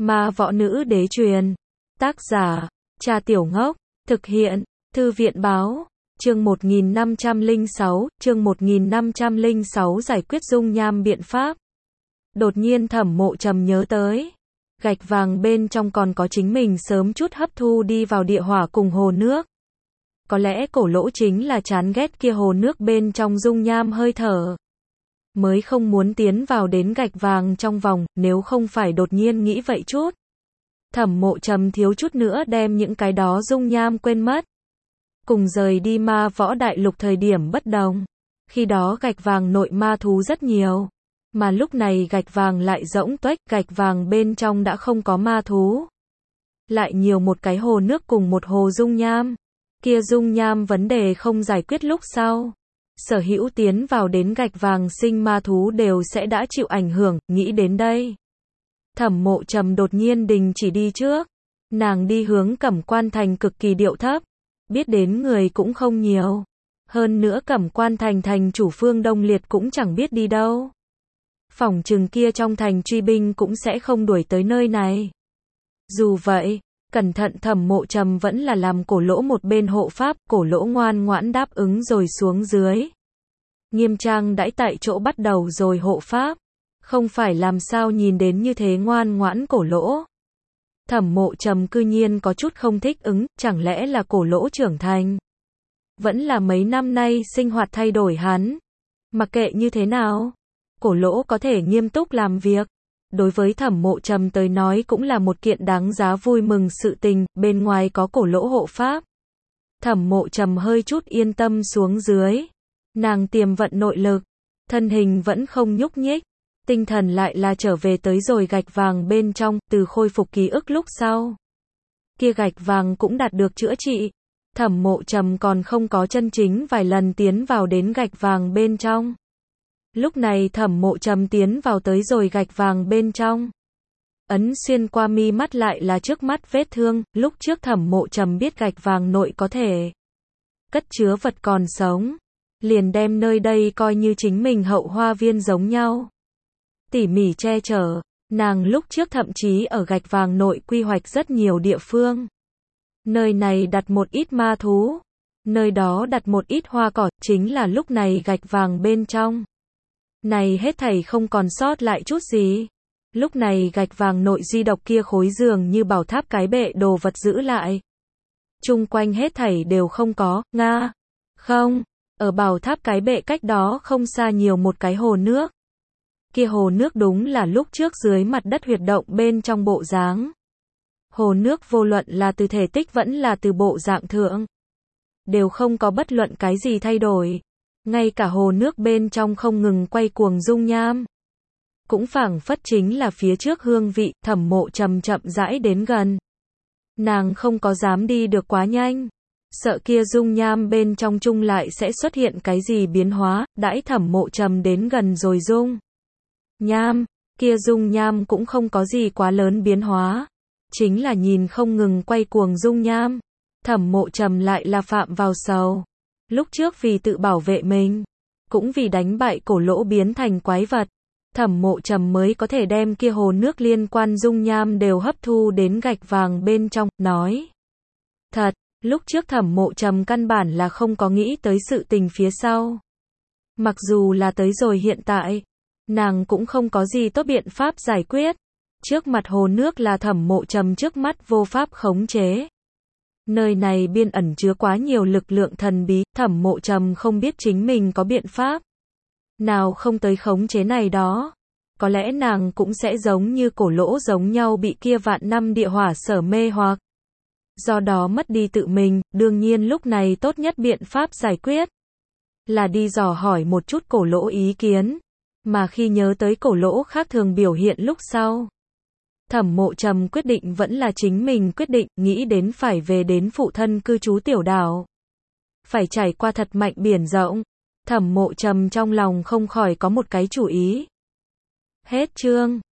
Ma võ nữ đế truyền. Tác giả, Cha Tiểu Ngốc. Thực hiện, Thư viện báo. Chương 1506, chương 1506 giải quyết dung nham biện pháp. Đột nhiên Thẩm Mộ Trầm nhớ tới, gạch vàng bên trong còn có chính mình sớm chút hấp thu đi vào địa hỏa cùng hồ nước. Có lẽ cổ lỗ chính là chán ghét kia hồ nước bên trong dung nham hơi thở, mới không muốn tiến vào đến gạch vàng trong vòng, nếu không phải đột nhiên nghĩ vậy chút. Thẩm Mộ Trầm thiếu chút nữa đem những cái đó dung nham quên mất. Cùng rời đi ma võ đại lục thời điểm bất đồng. Khi đó gạch vàng nội ma thú rất nhiều. Mà lúc này gạch vàng lại rỗng tuếch, gạch vàng bên trong đã không có ma thú. Lại nhiều một cái hồ nước cùng một hồ dung nham. Kia dung nham vấn đề không giải quyết lúc sau. Sở hữu tiến vào đến gạch vàng sinh ma thú đều sẽ đã chịu ảnh hưởng, nghĩ đến đây. Thẩm Mộ Trầm đột nhiên đình chỉ đi trước. Nàng đi hướng Cẩm Quan Thành cực kỳ điệu thấp. Biết đến người cũng không nhiều. Hơn nữa Cẩm Quan Thành thành chủ Phương Đông Liệt cũng chẳng biết đi đâu. Phỏng chừng kia trong thành truy binh cũng sẽ không đuổi tới nơi này. Dù vậy, cẩn thận Thẩm Mộ Trầm vẫn là làm cổ lỗ một bên hộ pháp, cổ lỗ ngoan ngoãn đáp ứng rồi xuống dưới. Nghiêm trang đãi tại chỗ bắt đầu rồi hộ pháp. Không phải làm sao nhìn đến như thế ngoan ngoãn cổ lỗ. Thẩm Mộ Trầm cư nhiên có chút không thích ứng, chẳng lẽ là cổ lỗ trưởng thành? Vẫn là mấy năm nay sinh hoạt thay đổi hắn. Mặc kệ như thế nào, cổ lỗ có thể nghiêm túc làm việc. Đối với Thẩm Mộ Trầm tới nói cũng là một kiện đáng giá vui mừng sự tình, bên ngoài có cổ lỗ hộ pháp. Thẩm Mộ Trầm hơi chút yên tâm xuống dưới. Nàng tiềm vận nội lực, thân hình vẫn không nhúc nhích. Tinh thần lại là trở về tới rồi gạch vàng bên trong, từ khôi phục ký ức lúc sau. Kia gạch vàng cũng đạt được chữa trị. Thẩm Mộ Trầm còn không có chân chính vài lần tiến vào đến gạch vàng bên trong. Lúc này Thẩm Mộ Trầm tiến vào tới rồi gạch vàng bên trong. Ấn xuyên qua mi mắt lại là trước mắt vết thương, lúc trước Thẩm Mộ Trầm biết gạch vàng nội có thể cất chứa vật còn sống. Liền đem nơi đây coi như chính mình hậu hoa viên giống nhau. Tỉ mỉ che chở, nàng lúc trước thậm chí ở gạch vàng nội quy hoạch rất nhiều địa phương. Nơi này đặt một ít ma thú, nơi đó đặt một ít hoa cỏ, chính là lúc này gạch vàng bên trong. Này hết thảy không còn sót lại chút gì. Lúc này gạch vàng nội duy độc kia khối giường như bảo tháp cái bệ đồ vật giữ lại. Chung quanh hết thảy đều không có, nga. Không, ở bảo tháp cái bệ cách đó không xa nhiều một cái hồ nước. Kia hồ nước đúng là lúc trước dưới mặt đất huyệt động bên trong bộ dáng. Hồ nước vô luận là từ thể tích vẫn là từ bộ dạng thượng, đều không có bất luận cái gì thay đổi. Ngay cả hồ nước bên trong không ngừng quay cuồng dung nham. Cũng phảng phất chính là phía trước hương vị. Thẩm Mộ Trầm chậm rãi đến gần. Nàng không có dám đi được quá nhanh. Sợ kia dung nham bên trong chung lại sẽ xuất hiện cái gì biến hóa. Đãi Thẩm Mộ Trầm đến gần rồi dung nham, kia dung nham cũng không có gì quá lớn biến hóa. Chính là nhìn không ngừng quay cuồng dung nham. Thẩm Mộ Trầm lại là phạm vào sầu. Lúc trước vì tự bảo vệ mình, cũng vì đánh bại cổ lỗ biến thành quái vật. Thẩm Mộ Trầm mới có thể đem kia hồ nước liên quan dung nham đều hấp thu đến gạch vàng bên trong, nói. Thật, lúc trước Thẩm Mộ Trầm căn bản là không có nghĩ tới sự tình phía sau. Mặc dù là tới rồi hiện tại, nàng cũng không có gì tốt biện pháp giải quyết. Trước mặt hồ nước là Thẩm Mộ Trầm trước mắt vô pháp khống chế. Nơi này biên ẩn chứa quá nhiều lực lượng thần bí, Thẩm Mộ Trầm không biết chính mình có biện pháp nào không tới khống chế này đó. Có lẽ nàng cũng sẽ giống như cổ lỗ giống nhau bị kia vạn năm địa hỏa sở mê hoặc. Do đó mất đi tự mình, đương nhiên lúc này tốt nhất biện pháp giải quyết là đi dò hỏi một chút cổ lỗ ý kiến. Mà khi nhớ tới cổ lỗ khác thường biểu hiện lúc sau, Thẩm Mộ Trầm quyết định vẫn là chính mình quyết định, nghĩ đến phải về đến phụ thân cư trú tiểu đảo. Phải trải qua thật mạnh biển rộng. Thẩm Mộ Trầm trong lòng không khỏi có một cái chủ ý. Hết chương.